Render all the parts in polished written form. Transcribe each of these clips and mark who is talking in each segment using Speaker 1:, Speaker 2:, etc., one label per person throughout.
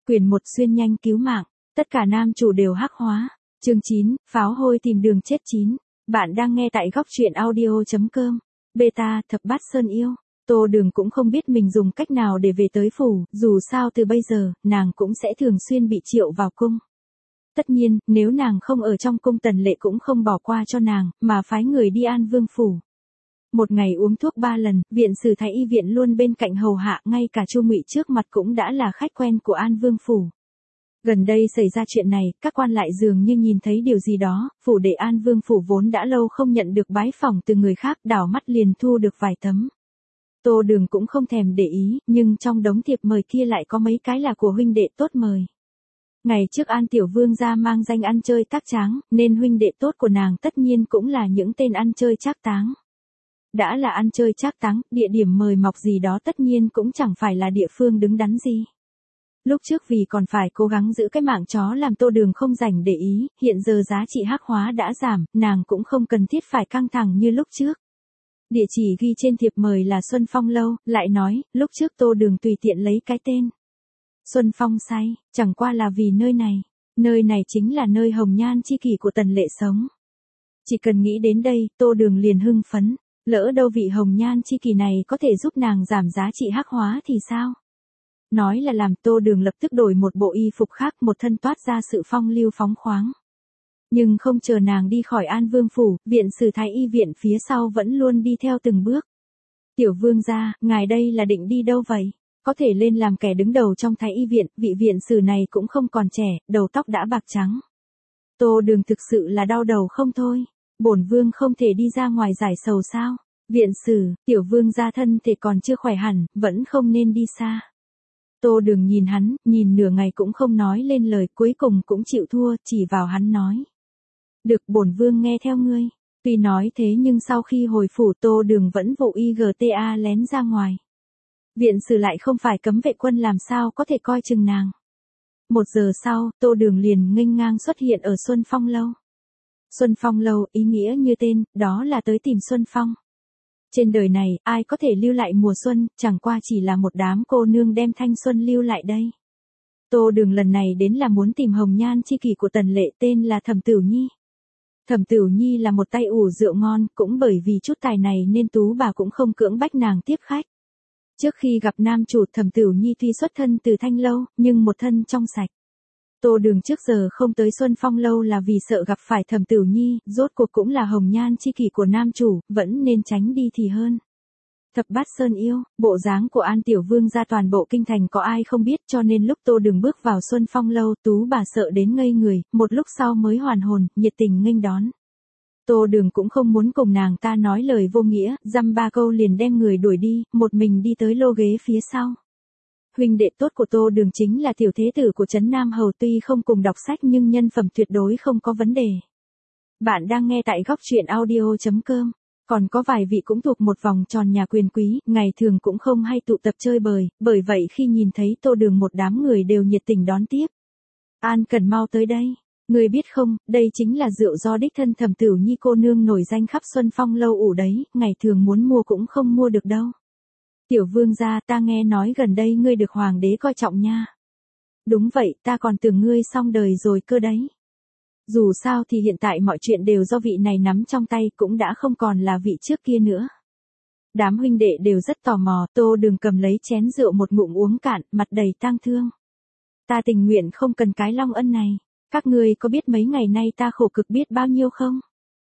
Speaker 1: Quyển 1 xuyên nhanh cứu mạng, tất cả nam chủ đều hắc hóa. Chương 9, pháo hôi tìm đường chết 9. Bạn đang nghe tại góc truyện audio.com. Beta, thập bát sơn yêu. Tô Đường cũng không biết mình dùng cách nào để về tới phủ, dù sao từ bây giờ, nàng cũng sẽ thường xuyên bị triệu vào cung. Tất nhiên, nếu nàng không ở trong cung Tần Lệ cũng không bỏ qua cho nàng, mà phái người đi An Vương phủ. Một ngày uống thuốc 3 lần, viện sử thái y viện luôn bên cạnh hầu hạ, ngay cả Chu Ngụy trước mặt cũng đã là khách quen của An Vương phủ. Gần đây xảy ra chuyện này, các quan lại dường như nhìn thấy điều gì đó, phủ đệ An Vương phủ vốn đã lâu không nhận được bái phỏng từ người khác, đảo mắt liền thu được vài tấm. Tô Đường cũng không thèm để ý, nhưng trong đống thiệp mời kia lại có mấy cái là của huynh đệ tốt mời. Ngày trước An Tiểu Vương gia mang danh ăn chơi tác tráng, nên huynh đệ tốt của nàng tất nhiên cũng là những tên ăn chơi trác táng. Đã là ăn chơi trác táng, địa điểm mời mọc gì đó tất nhiên cũng chẳng phải là địa phương đứng đắn gì. Lúc trước vì còn phải cố gắng giữ cái mạng chó làm Tô Đường không rảnh để ý, hiện giờ giá trị hắc hóa đã giảm, nàng cũng không cần thiết phải căng thẳng như lúc trước. Địa chỉ ghi trên thiệp mời là Xuân Phong Lâu, lại nói, lúc trước Tô Đường tùy tiện lấy cái tên. Xuân Phong say, chẳng qua là vì nơi này chính là nơi hồng nhan chi kỷ của Tần Lệ sống. Chỉ cần nghĩ đến đây, Tô Đường liền hưng phấn, lỡ đâu vị hồng nhan chi kỷ này có thể giúp nàng giảm giá trị hắc hóa thì sao? Nói là làm, Tô Đường lập tức đổi một bộ y phục khác, một thân toát ra sự phong lưu phóng khoáng. Nhưng không chờ nàng đi khỏi An Vương phủ, viện sử thái y viện phía sau vẫn luôn đi theo từng bước. Tiểu Vương gia, ngài đây là định đi đâu vậy? Có thể lên làm kẻ đứng đầu trong thái y viện, vị viện sử này cũng không còn trẻ, đầu tóc đã bạc trắng. Tô Đường thực sự là đau đầu không thôi. Bổn vương không thể đi ra ngoài giải sầu sao? Viện sử, Tiểu Vương gia thân thể còn chưa khỏe hẳn, vẫn không nên đi xa. Tô Đường nhìn hắn, nhìn nửa ngày cũng không nói lên lời, cuối cùng cũng chịu thua, chỉ vào hắn nói. Được, bổn vương nghe theo ngươi. Tuy nói thế nhưng sau khi hồi phủ Tô Đường vẫn vụ IGTA lén ra ngoài. Viện sử lại không phải cấm vệ quân, làm sao có thể coi chừng nàng. 1 giờ sau, Tô Đường liền nghênh ngang xuất hiện ở Xuân Phong Lâu. Xuân Phong Lâu, ý nghĩa như tên, đó là tới tìm Xuân Phong. Trên đời này, ai có thể lưu lại mùa xuân, chẳng qua chỉ là một đám cô nương đem thanh xuân lưu lại đây. Tô Đường lần này đến là muốn tìm hồng nhan chi kỷ của Tần Lệ, tên là Thẩm Tửu Nhi. Thẩm Tửu Nhi là một tay ủ rượu ngon, cũng bởi vì chút tài này nên tú bà cũng không cưỡng bách nàng tiếp khách. Trước khi gặp nam chủ, Thẩm Tửu Nhi tuy xuất thân từ Thanh Lâu, nhưng một thân trong sạch. Tô Đường trước giờ không tới Xuân Phong Lâu là vì sợ gặp phải Thẩm Tửu Nhi, rốt cuộc cũng là hồng nhan chi kỷ của nam chủ, vẫn nên tránh đi thì hơn. Thập bát sơn yêu, bộ dáng của An Tiểu Vương gia toàn bộ kinh thành có ai không biết, cho nên lúc Tô Đường bước vào Xuân Phong Lâu, tú bà sợ đến ngây người, một lúc sau mới hoàn hồn, nhiệt tình nghênh đón. Tô Đường cũng không muốn cùng nàng ta nói lời vô nghĩa, dăm ba câu liền đem người đuổi đi, một mình đi tới lô ghế phía sau. Huynh đệ tốt của Tô Đường chính là tiểu thế tử của Trấn Nam Hầu, tuy không cùng đọc sách nhưng nhân phẩm tuyệt đối không có vấn đề. Bạn đang nghe tại góc truyện audio.com. Còn có vài vị cũng thuộc một vòng tròn nhà quyền quý, ngày thường cũng không hay tụ tập chơi bời, bởi vậy khi nhìn thấy Tô Đường một đám người đều nhiệt tình đón tiếp. An Cần mau tới đây. Người biết không, đây chính là rượu do đích thân Thẩm Tửu Nhi cô nương nổi danh khắp Xuân Phong Lâu ủ đấy, ngày thường muốn mua cũng không mua được đâu. Tiểu Vương gia, ta nghe nói gần đây ngươi được hoàng đế coi trọng nha. Đúng vậy, ta còn tưởng ngươi xong đời rồi cơ đấy. Dù sao thì hiện tại mọi chuyện đều do vị này nắm trong tay, cũng đã không còn là vị trước kia nữa. Đám huynh đệ đều rất tò mò, Tô Đường cầm lấy chén rượu một ngụm uống cạn, mặt đầy tang thương. Ta tình nguyện không cần cái long ân này. Các ngươi có biết mấy ngày nay ta khổ cực biết bao nhiêu không?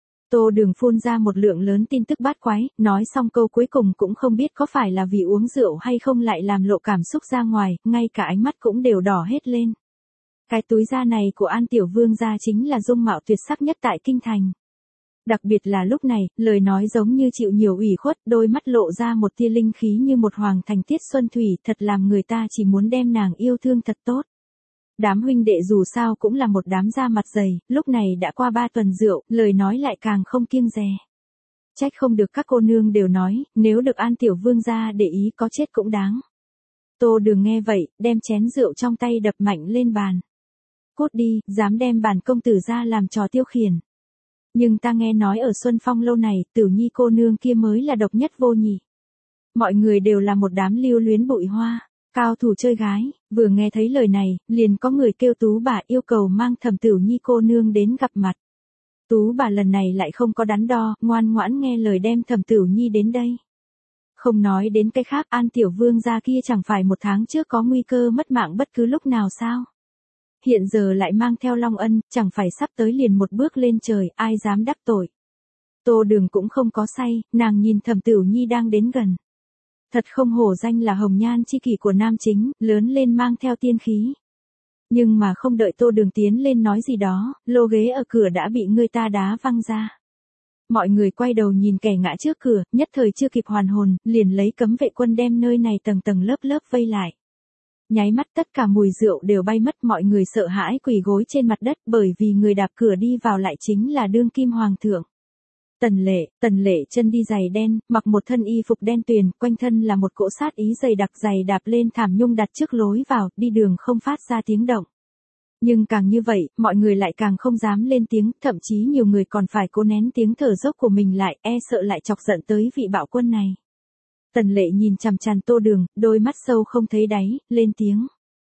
Speaker 1: Tô Đường phun ra một lượng lớn tin tức bát quái, nói xong câu cuối cùng cũng không biết có phải là vì uống rượu hay không lại làm lộ cảm xúc ra ngoài, ngay cả ánh mắt cũng đều đỏ hết lên. Cái túi da này của An Tiểu Vương gia chính là dung mạo tuyệt sắc nhất tại kinh thành. Đặc biệt là lúc này, lời nói giống như chịu nhiều ủy khuất, đôi mắt lộ ra một tia linh khí như một hoàng thành tiết xuân thủy, thật làm người ta chỉ muốn đem nàng yêu thương thật tốt. Đám huynh đệ dù sao cũng là một đám da mặt dày, lúc này đã qua 3 tuần rượu, lời nói lại càng không kiêng dè. Trách không được các cô nương đều nói, nếu được An Tiểu Vương gia để ý có chết cũng đáng. Tô Đường nghe vậy, đem chén rượu trong tay đập mạnh lên bàn. Cút đi, dám đem bản công tử ra làm trò tiêu khiển. Nhưng ta nghe nói ở Xuân Phong Lâu này, Tửu Nhi cô nương kia mới là độc nhất vô nhị. Mọi người đều là một đám lưu luyến bụi hoa. Cao thủ chơi gái, vừa nghe thấy lời này, liền có người kêu Tú bà yêu cầu mang Thẩm Tửu Nhi cô nương đến gặp mặt. Tú bà lần này lại không có đắn đo, ngoan ngoãn nghe lời đem Thẩm Tửu Nhi đến đây. Không nói đến cái khác, An Tiểu Vương gia kia chẳng phải 1 tháng trước có nguy cơ mất mạng bất cứ lúc nào sao? Hiện giờ lại mang theo Long Ân, chẳng phải sắp tới liền một bước lên trời, ai dám đắc tội. Tô Đường cũng không có say, nàng nhìn Thẩm Tửu Nhi đang đến gần. Thật không hổ danh là hồng nhan chi kỷ của nam chính, lớn lên mang theo tiên khí. Nhưng mà không đợi Tô Đường tiến lên nói gì đó, lô ghế ở cửa đã bị người ta đá văng ra. Mọi người quay đầu nhìn kẻ ngã trước cửa, nhất thời chưa kịp hoàn hồn, liền lấy cấm vệ quân đem nơi này tầng tầng lớp lớp vây lại. Nháy mắt tất cả mùi rượu đều bay mất, mọi người sợ hãi quỳ gối trên mặt đất, bởi vì người đạp cửa đi vào lại chính là đương kim hoàng thượng. Tần lệ chân đi giày đen, mặc một thân y phục đen tuyền, quanh thân là một cỗ sát ý dày đặc, giày đạp lên thảm nhung đặt trước lối vào, đi đường không phát ra tiếng động. Nhưng càng như vậy, mọi người lại càng không dám lên tiếng, thậm chí nhiều người còn phải cố nén tiếng thở dốc của mình lại, e sợ lại chọc giận tới vị bạo quân này. Tần lệ nhìn chằm chằm Tô Đường, đôi mắt sâu không thấy đáy, lên tiếng.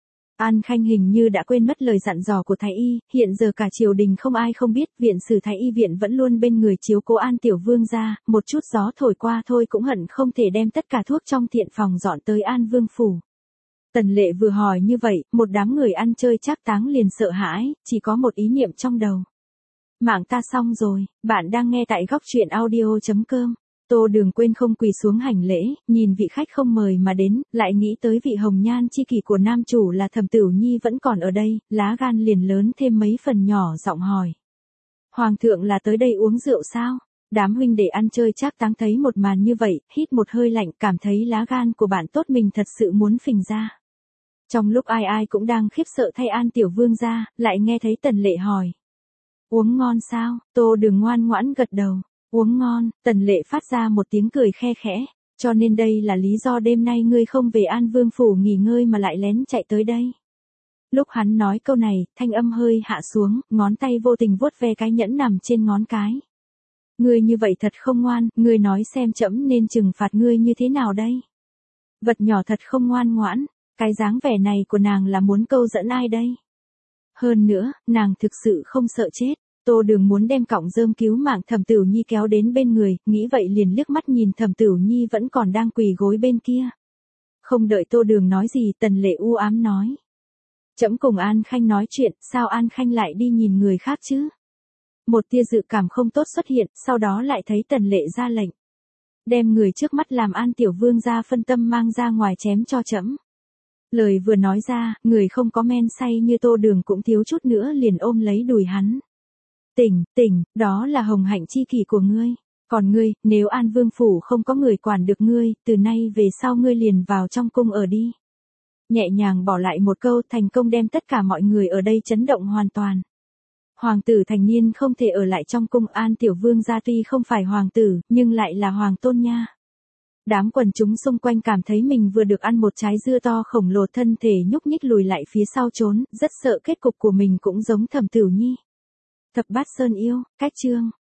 Speaker 1: An Khanh hình như đã quên mất lời dặn dò của Thái Y, hiện giờ cả triều đình không ai không biết, viện sử Thái Y viện vẫn luôn bên người chiếu cố An Tiểu Vương gia, một chút gió thổi qua thôi cũng hận không thể đem tất cả thuốc trong thiện phòng dọn tới An Vương phủ. Tần lệ vừa hỏi như vậy, một đám người ăn chơi trác táng liền sợ hãi, chỉ có một ý niệm trong đầu. Mạng ta xong rồi, bạn đang nghe tại góc truyện audio.com. Tô Đường quên không quỳ xuống hành lễ, nhìn vị khách không mời mà đến, lại nghĩ tới vị hồng nhan chi kỷ của nam chủ là Thẩm Tửu Nhi vẫn còn ở đây, lá gan liền lớn thêm mấy phần, nhỏ giọng hỏi. Hoàng thượng là tới đây uống rượu sao? Đám huynh đệ ăn chơi trác táng thấy một màn như vậy, hít một hơi lạnh, cảm thấy lá gan của bạn tốt mình thật sự muốn phình ra. Trong lúc ai ai cũng đang khiếp sợ thay An Tiểu Vương gia, lại nghe thấy Tần lệ hỏi. Uống ngon sao? Tô Đường ngoan ngoãn gật đầu. Uống ngon, Tần lệ phát ra một tiếng cười khe khẽ, cho nên đây là lý do đêm nay ngươi không về An Vương phủ nghỉ ngơi mà lại lén chạy tới đây. Lúc hắn nói câu này, thanh âm hơi hạ xuống, ngón tay vô tình vuốt ve cái nhẫn nằm trên ngón cái. Ngươi như vậy thật không ngoan, ngươi nói xem trẫm nên trừng phạt ngươi như thế nào đây? Vật nhỏ thật không ngoan ngoãn, cái dáng vẻ này của nàng là muốn câu dẫn ai đây? Hơn nữa, nàng thực sự không sợ chết. Tô Đường muốn đem cọng rơm cứu mạng Thẩm Tửu Nhi kéo đến bên người, nghĩ vậy liền liếc mắt nhìn Thẩm Tửu Nhi vẫn còn đang quỳ gối bên kia. Không đợi Tô Đường nói gì, Tần lệ u ám nói. Trẫm cùng An Khanh nói chuyện, sao An Khanh lại đi nhìn người khác chứ? Một tia dự cảm không tốt xuất hiện, sau đó lại thấy Tần lệ ra lệnh. Đem người trước mắt làm An Tiểu Vương gia phân tâm mang ra ngoài chém cho trẫm. Lời vừa nói ra, người không có men say như Tô Đường cũng thiếu chút nữa liền ôm lấy đùi hắn. Tỉnh, đó là hồng hạnh chi kỷ của ngươi. Còn ngươi, nếu An Vương phủ không có người quản được ngươi, từ nay về sau ngươi liền vào trong cung ở đi. Nhẹ nhàng bỏ lại một câu, thành công đem tất cả mọi người ở đây chấn động hoàn toàn. Hoàng tử thành niên không thể ở lại trong cung, An Tiểu Vương gia tuy không phải hoàng tử, nhưng lại là hoàng tôn nha. Đám quần chúng xung quanh cảm thấy mình vừa được ăn một trái dưa to khổng lồ, thân thể nhúc nhích lùi lại phía sau trốn, rất sợ kết cục của mình cũng giống Thẩm Tửu Nhi. Thập Bát Sơn Yêu, cách chương.